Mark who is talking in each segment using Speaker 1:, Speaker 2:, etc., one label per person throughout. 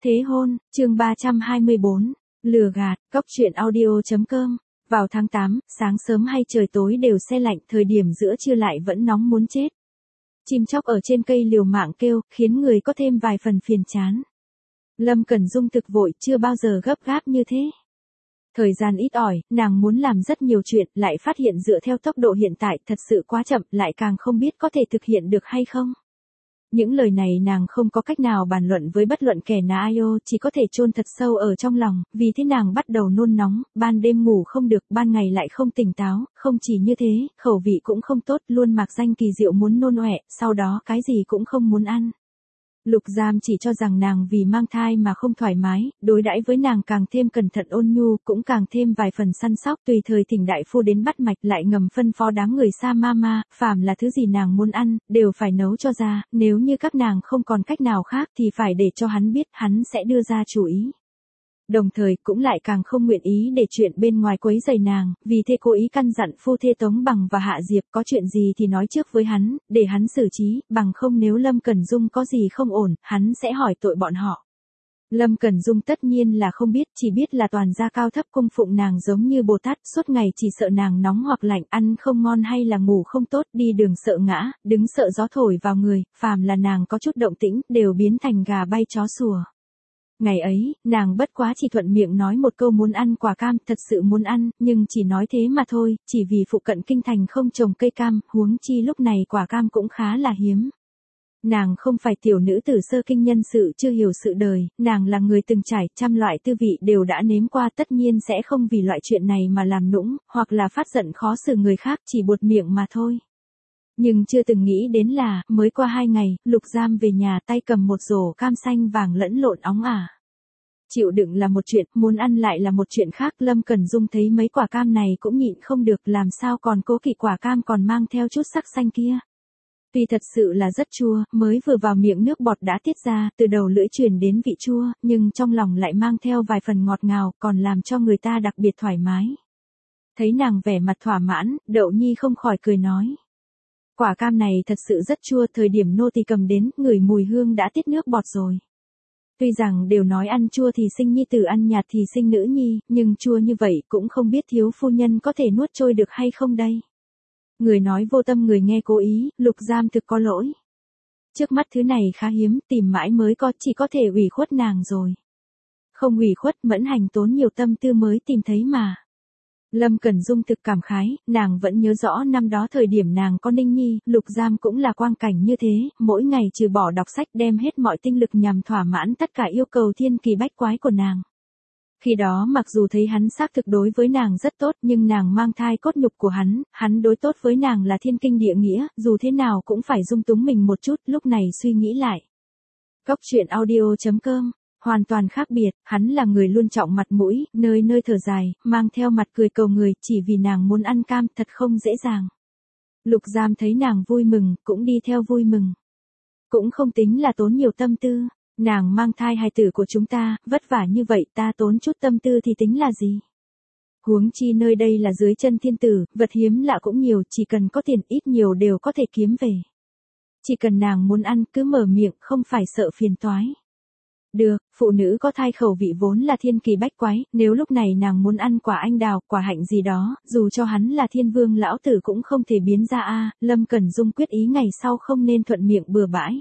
Speaker 1: Thế hôn, chương 324, lừa gạt, góc truyện audio.com. Vào tháng 8, sáng sớm hay trời tối đều se lạnh, thời điểm giữa trưa lại vẫn nóng muốn chết. Chim chóc ở trên cây liều mạng kêu, khiến người có thêm vài phần phiền chán. Lâm Cẩn Dung thực vội, chưa bao giờ gấp gáp như thế. Thời gian ít ỏi, nàng muốn làm rất nhiều chuyện, lại phát hiện dựa theo tốc độ hiện tại thật sự quá chậm, lại càng không biết có thể thực hiện được hay không. Những lời này nàng không có cách nào bàn luận với bất luận kẻ nào, chỉ có thể chôn thật sâu ở trong lòng, vì thế nàng bắt đầu nôn nóng, ban đêm ngủ không được, ban ngày lại không tỉnh táo, không chỉ như thế, khẩu vị cũng không tốt, luôn mạc danh kỳ diệu muốn nôn ọe, sau đó cái gì cũng không muốn ăn. Lục Giam chỉ cho rằng nàng vì mang thai mà không thoải mái, đối đãi với nàng càng thêm cẩn thận ôn nhu, cũng càng thêm vài phần săn sóc, tùy thời thỉnh đại phu đến bắt mạch, lại ngầm phân phó đám người Sa Mama, phàm là thứ gì nàng muốn ăn, đều phải nấu cho ra, nếu như các nàng không còn cách nào khác thì phải để cho hắn biết, hắn sẽ đưa ra chủ ý. Đồng thời cũng lại càng không nguyện ý để chuyện bên ngoài quấy rầy nàng, vì thế cố ý căn dặn phu thê Tống Bằng và Hạ Diệp có chuyện gì thì nói trước với hắn, để hắn xử trí, bằng không nếu Lâm Cẩn Dung có gì không ổn, hắn sẽ hỏi tội bọn họ. Lâm Cẩn Dung tất nhiên là không biết, chỉ biết là toàn gia cao thấp cung phụng nàng giống như Bồ Tát, suốt ngày chỉ sợ nàng nóng hoặc lạnh, ăn không ngon hay là ngủ không tốt, đi đường sợ ngã, đứng sợ gió thổi vào người, phàm là nàng có chút động tĩnh, đều biến thành gà bay chó sủa. Ngày ấy, nàng bất quá chỉ thuận miệng nói một câu muốn ăn quả cam, thật sự muốn ăn, nhưng chỉ nói thế mà thôi, chỉ vì phụ cận kinh thành không trồng cây cam, huống chi lúc này quả cam cũng khá là hiếm. Nàng không phải tiểu nữ tử sơ kinh nhân sự chưa hiểu sự đời, nàng là người từng trải, trăm loại tư vị đều đã nếm qua, tất nhiên sẽ không vì loại chuyện này mà làm nũng, hoặc là phát giận khó xử người khác, chỉ buột miệng mà thôi. Nhưng chưa từng nghĩ đến là, mới qua 2 ngày, Lục Giam về nhà tay cầm một rổ cam xanh vàng lẫn lộn óng ả. Chịu đựng là một chuyện, muốn ăn lại là một chuyện khác, Lâm Cẩn Dung thấy mấy quả cam này cũng nhịn không được, làm sao còn cố kỵ quả cam còn mang theo chút sắc xanh kia. Tuy thật sự là rất chua, mới vừa vào miệng nước bọt đã tiết ra, từ đầu lưỡi truyền đến vị chua, nhưng trong lòng lại mang theo vài phần ngọt ngào, còn làm cho người ta đặc biệt thoải mái. Thấy nàng vẻ mặt thỏa mãn, Đậu Nhi không khỏi cười nói. Quả cam này thật sự rất chua, thời điểm nô tỳ cầm đến, ngửi mùi hương đã tiết nước bọt rồi. Tuy rằng đều nói ăn chua thì sinh nhi tử, ăn nhạt thì sinh nữ nhi, nhưng chua như vậy cũng không biết thiếu phu nhân có thể nuốt trôi được hay không đây. Người nói vô tâm người nghe cố ý, Lục Giam thực có lỗi. Trước mắt thứ này khá hiếm, tìm mãi mới có, chỉ có thể ủy khuất nàng rồi. Không ủy khuất, Mẫn Hành tốn nhiều tâm tư mới tìm thấy mà. Lâm Cẩn Dung thực cảm khái, nàng vẫn nhớ rõ năm đó thời điểm nàng có Ninh Nhi, Lục Giam cũng là quang cảnh như thế, mỗi ngày trừ bỏ đọc sách đem hết mọi tinh lực nhằm thỏa mãn tất cả yêu cầu thiên kỳ bách quái của nàng. Khi đó mặc dù thấy hắn xác thực đối với nàng rất tốt, nhưng nàng mang thai cốt nhục của hắn đối tốt với nàng là thiên kinh địa nghĩa, dù thế nào cũng phải dung túng mình một chút, lúc này suy nghĩ lại. Góc truyện audio.com. Hoàn toàn khác biệt, hắn là người luôn trọng mặt mũi, nơi nơi thở dài, mang theo mặt cười cầu người, chỉ vì nàng muốn ăn cam, thật không dễ dàng. Lục Giam thấy nàng vui mừng, cũng đi theo vui mừng. Cũng không tính là tốn nhiều tâm tư, nàng mang thai hài tử của chúng ta, vất vả như vậy, ta tốn chút tâm tư thì tính là gì. Huống chi nơi đây là dưới chân thiên tử, vật hiếm lạ cũng nhiều, chỉ cần có tiền ít nhiều đều có thể kiếm về. Chỉ cần nàng muốn ăn, cứ mở miệng, không phải sợ phiền toái. Được, phụ nữ có thai khẩu vị vốn là thiên kỳ bách quái, nếu lúc này nàng muốn ăn quả anh đào, quả hạnh gì đó, dù cho hắn là thiên vương lão tử cũng không thể biến ra a. Lâm Cẩn Dung quyết ý ngày sau không nên thuận miệng bừa bãi.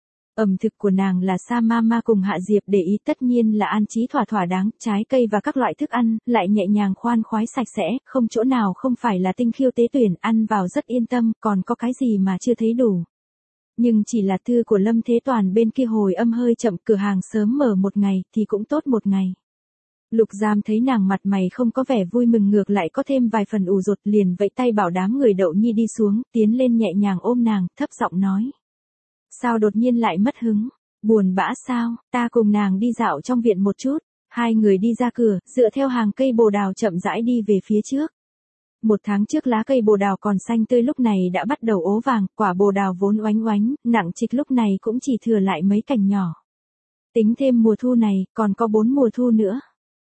Speaker 1: Ẩm thực của nàng là Sa Mama cùng Hạ Diệp để ý, tất nhiên là an trí thỏa đáng, trái cây và các loại thức ăn, lại nhẹ nhàng khoan khoái sạch sẽ, không chỗ nào không phải là tinh khiêu tế tuyển, ăn vào rất yên tâm, còn có cái gì mà chưa thấy đủ. Nhưng chỉ là thư của Lâm Thế Toàn bên kia hồi âm hơi chậm, cửa hàng sớm mở một ngày thì cũng tốt một ngày. Lục Giam thấy nàng mặt mày không có vẻ vui mừng, ngược lại có thêm vài phần ủ rột, liền vẫy tay bảo đám người Đậu Nhi đi xuống, tiến lên nhẹ nhàng ôm nàng, thấp giọng nói. Sao đột nhiên lại mất hứng, buồn bã sao, ta cùng nàng đi dạo trong viện một chút. Hai người đi ra cửa, dựa theo hàng cây bồ đào chậm rãi đi về phía trước. 1 tháng trước lá cây bồ đào còn xanh tươi lúc này đã bắt đầu ố vàng, quả bồ đào vốn oánh oánh, nặng trịch lúc này cũng chỉ thừa lại mấy cành nhỏ. Tính thêm mùa thu này, còn có 4 mùa thu nữa.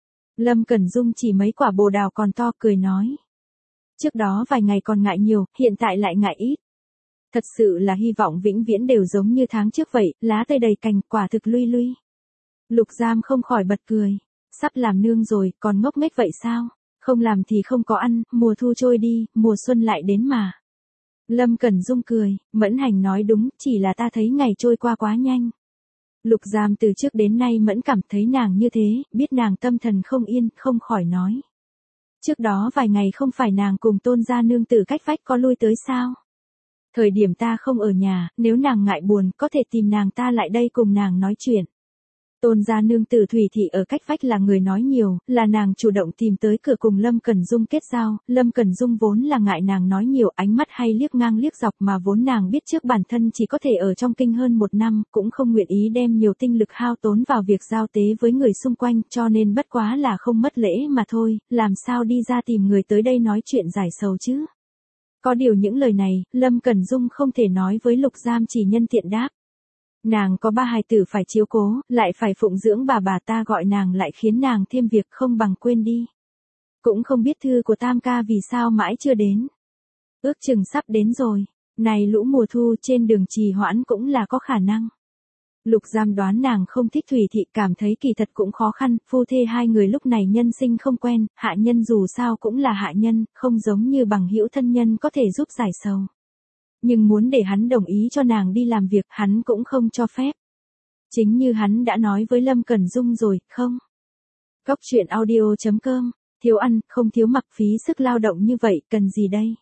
Speaker 1: Lâm Cẩn Dung chỉ mấy quả bồ đào còn to, cười nói. Trước đó vài ngày còn ngại nhiều, hiện tại lại ngại ít. Thật sự là hy vọng vĩnh viễn đều giống như tháng trước vậy, lá cây đầy cành, quả thực lui lui. Lục Giam không khỏi bật cười. Sắp làm nương rồi, còn ngốc nghếch vậy sao? Không làm thì không có ăn, mùa thu trôi đi, mùa xuân lại đến mà. Lâm Cẩn Dung cười, Mẫn Hành nói đúng, chỉ là ta thấy ngày trôi qua quá nhanh. Lục Giam từ trước đến nay Mẫn cảm thấy nàng như thế, biết nàng tâm thần không yên, không khỏi nói. Trước đó vài ngày không phải nàng cùng Tôn gia nương tử cách vách có lui tới sao? Thời điểm ta không ở nhà, nếu nàng ngại buồn, có thể tìm nàng ta lại đây cùng nàng nói chuyện. Tôn gia nương tử Thủy Thị ở cách vách là người nói nhiều, là nàng chủ động tìm tới cửa cùng Lâm Cẩn Dung kết giao, Lâm Cẩn Dung vốn là ngại nàng nói nhiều, ánh mắt hay liếc ngang liếc dọc mà vốn nàng biết trước bản thân chỉ có thể ở trong kinh hơn 1 năm, cũng không nguyện ý đem nhiều tinh lực hao tốn vào việc giao tế với người xung quanh, cho nên bất quá là không mất lễ mà thôi, làm sao đi ra tìm người tới đây nói chuyện giải sầu chứ. Có điều những lời này, Lâm Cẩn Dung không thể nói với Lục Giam chỉ nhân tiện đáp. Nàng có 3 hài tử phải chiếu cố, lại phải phụng dưỡng bà ta gọi nàng lại khiến nàng thêm việc không bằng quên đi. Cũng không biết thư của Tam ca vì sao mãi chưa đến. Ước chừng sắp đến rồi, này lũ mùa thu trên đường trì hoãn cũng là có khả năng. Lục Giam đoán nàng không thích Thủy Thị, cảm thấy kỳ thật cũng khó khăn, phu thê hai người lúc này nhân sinh không quen, hạ nhân dù sao cũng là hạ nhân, không giống như bằng hữu thân nhân có thể giúp giải sầu. Nhưng muốn để hắn đồng ý cho nàng đi làm việc, hắn cũng không cho phép. Chính như hắn đã nói với Lâm Cẩn Dung rồi, không? Cóc truyện audio.com, thiếu ăn, không thiếu mặc, phí sức lao động như vậy, cần gì đây?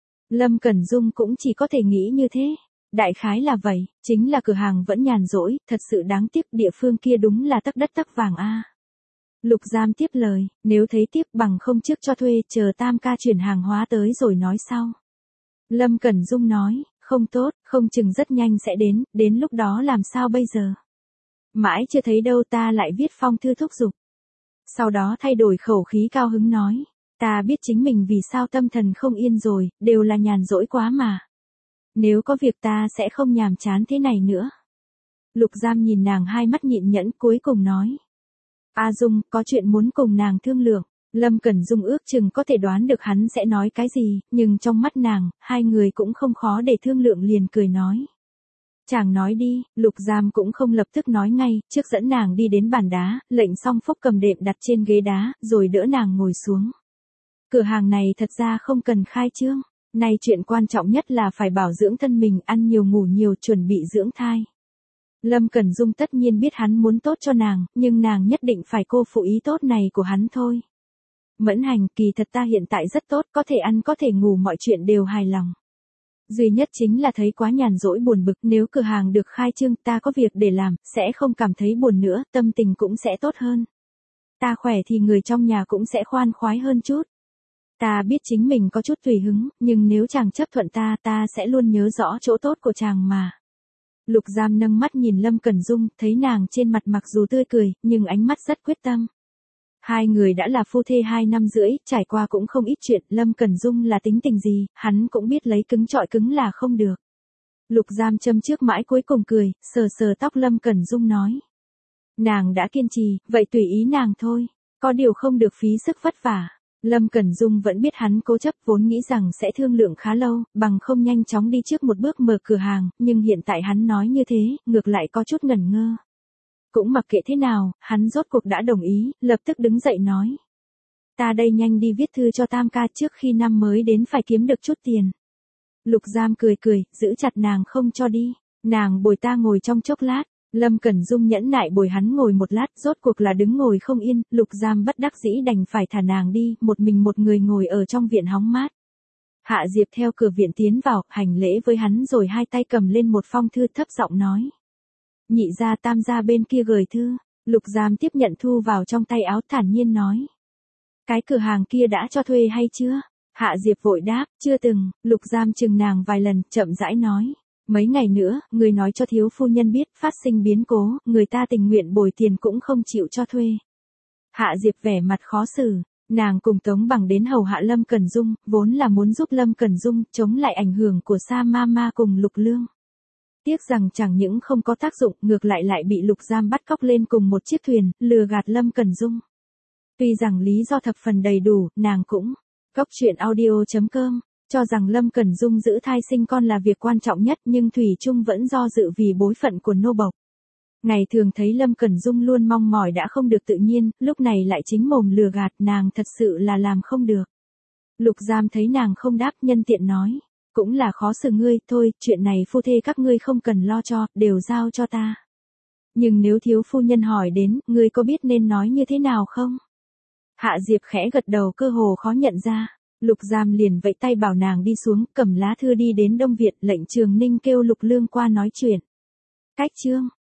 Speaker 1: Lâm Cẩn Dung cũng chỉ có thể nghĩ như thế. Đại khái là vậy, chính là cửa hàng vẫn nhàn rỗi, thật sự đáng tiếc, địa phương kia đúng là tắc đất tắc vàng a. Lục Giam tiếp lời, nếu thấy tiếp bằng không trước cho thuê, chờ Tam ca chuyển hàng hóa tới rồi nói sau. Lâm Cẩn Dung nói, không tốt, không chừng rất nhanh sẽ đến lúc đó làm sao bây giờ? Mãi chưa thấy đâu, ta lại viết phong thư thúc giục. Sau đó thay đổi khẩu khí cao hứng nói, ta biết chính mình vì sao tâm thần không yên rồi, đều là nhàn rỗi quá mà. Nếu có việc ta sẽ không nhàm chán thế này nữa. Lục Giam nhìn nàng hai mắt nhịn nhẫn cuối cùng nói. A Dung, có chuyện muốn cùng nàng thương lượng. Lâm Cẩn Dung ước chừng có thể đoán được hắn sẽ nói cái gì, nhưng trong mắt nàng, hai người cũng không khó để thương lượng liền cười nói. Chàng nói đi, Lục Giam cũng không lập tức nói ngay, trước dẫn nàng đi đến bàn đá, lệnh xong Phúc cầm đệm đặt trên ghế đá, rồi đỡ nàng ngồi xuống. Cửa hàng này thật ra không cần khai trương. Nay chuyện quan trọng nhất là phải bảo dưỡng thân mình, ăn nhiều ngủ nhiều, chuẩn bị dưỡng thai. Lâm Cẩn Dung tất nhiên biết hắn muốn tốt cho nàng, nhưng nàng nhất định phải cô phụ ý tốt này của hắn thôi. Mẫn Hành, kỳ thật ta hiện tại rất tốt, có thể ăn có thể ngủ, mọi chuyện đều hài lòng. Duy nhất chính là thấy quá nhàn rỗi buồn bực, nếu cửa hàng được khai trương ta có việc để làm, sẽ không cảm thấy buồn nữa, tâm tình cũng sẽ tốt hơn. Ta khỏe thì người trong nhà cũng sẽ khoan khoái hơn chút. Ta biết chính mình có chút tùy hứng, nhưng nếu chàng chấp thuận ta sẽ luôn nhớ rõ chỗ tốt của chàng mà. Lục Giam nâng mắt nhìn Lâm Cẩn Dung, thấy nàng trên mặt mặc dù tươi cười, nhưng ánh mắt rất quyết tâm. Hai người đã là phu thê 2 năm rưỡi, trải qua cũng không ít chuyện, Lâm Cẩn Dung là tính tình gì, hắn cũng biết lấy cứng trọi cứng là không được. Lục Giam châm trước mãi cuối cùng cười, sờ sờ tóc Lâm Cẩn Dung nói. Nàng đã kiên trì, vậy tùy ý nàng thôi, có điều không được phí sức vất vả. Lâm Cẩn Dung vẫn biết hắn cố chấp, vốn nghĩ rằng sẽ thương lượng khá lâu, bằng không nhanh chóng đi trước một bước mở cửa hàng, nhưng hiện tại hắn nói như thế, ngược lại có chút ngẩn ngơ. Cũng mặc kệ thế nào, hắn rốt cuộc đã đồng ý, lập tức đứng dậy nói. Ta đây nhanh đi viết thư cho Tam ca, trước khi năm mới đến phải kiếm được chút tiền. Lục Giam cười cười, giữ chặt nàng không cho đi, nàng bồi ta ngồi trong chốc lát. Lâm Cẩn Dung nhẫn nại bồi hắn ngồi một lát, rốt cuộc là đứng ngồi không yên, Lục Giam bất đắc dĩ đành phải thả nàng đi, một mình một người ngồi ở trong viện hóng mát. Hạ Diệp theo cửa viện tiến vào, hành lễ với hắn rồi hai tay cầm lên một phong thư, thấp giọng nói. Nhị gia Tam gia bên kia gửi thư. Lục Giam tiếp nhận thu vào trong tay áo, thản nhiên nói. Cái cửa hàng kia đã cho thuê hay chưa? Hạ Diệp vội đáp, chưa từng. Lục Giam chừng nàng vài lần, chậm rãi nói. Mấy ngày nữa, người nói cho thiếu phu nhân biết, phát sinh biến cố, người ta tình nguyện bồi tiền cũng không chịu cho thuê. Hạ Diệp vẻ mặt khó xử, nàng cùng Tống Bằng đến hầu hạ Lâm Cẩn Dung, vốn là muốn giúp Lâm Cẩn Dung chống lại ảnh hưởng của Sa Mama cùng Lục Lương. Tiếc rằng chẳng những không có tác dụng, ngược lại bị Lục Giam bắt cóc lên cùng một chiếc thuyền, lừa gạt Lâm Cẩn Dung. Tuy rằng lý do thập phần đầy đủ, nàng cũng, Cóc truyện audio.com, cho rằng Lâm Cẩn Dung giữ thai sinh con là việc quan trọng nhất, nhưng thủy chung vẫn do dự vì bối phận của nô bộc. Ngày thường thấy Lâm Cẩn Dung luôn mong mỏi đã không được tự nhiên, lúc này lại chính mồm lừa gạt nàng thật sự là làm không được. Lục Giam thấy nàng không đáp nhân tiện nói. Cũng là khó xử ngươi, thôi, chuyện này phu thê các ngươi không cần lo cho, đều giao cho ta. Nhưng nếu thiếu phu nhân hỏi đến, ngươi có biết nên nói như thế nào không? Hạ Diệp khẽ gật đầu cơ hồ khó nhận ra. Lục Giam liền vẫy tay bảo nàng đi xuống, cầm lá thư đi đến Đông Viện, lệnh Trường Ninh kêu Lục Lương qua nói chuyện. Cách chương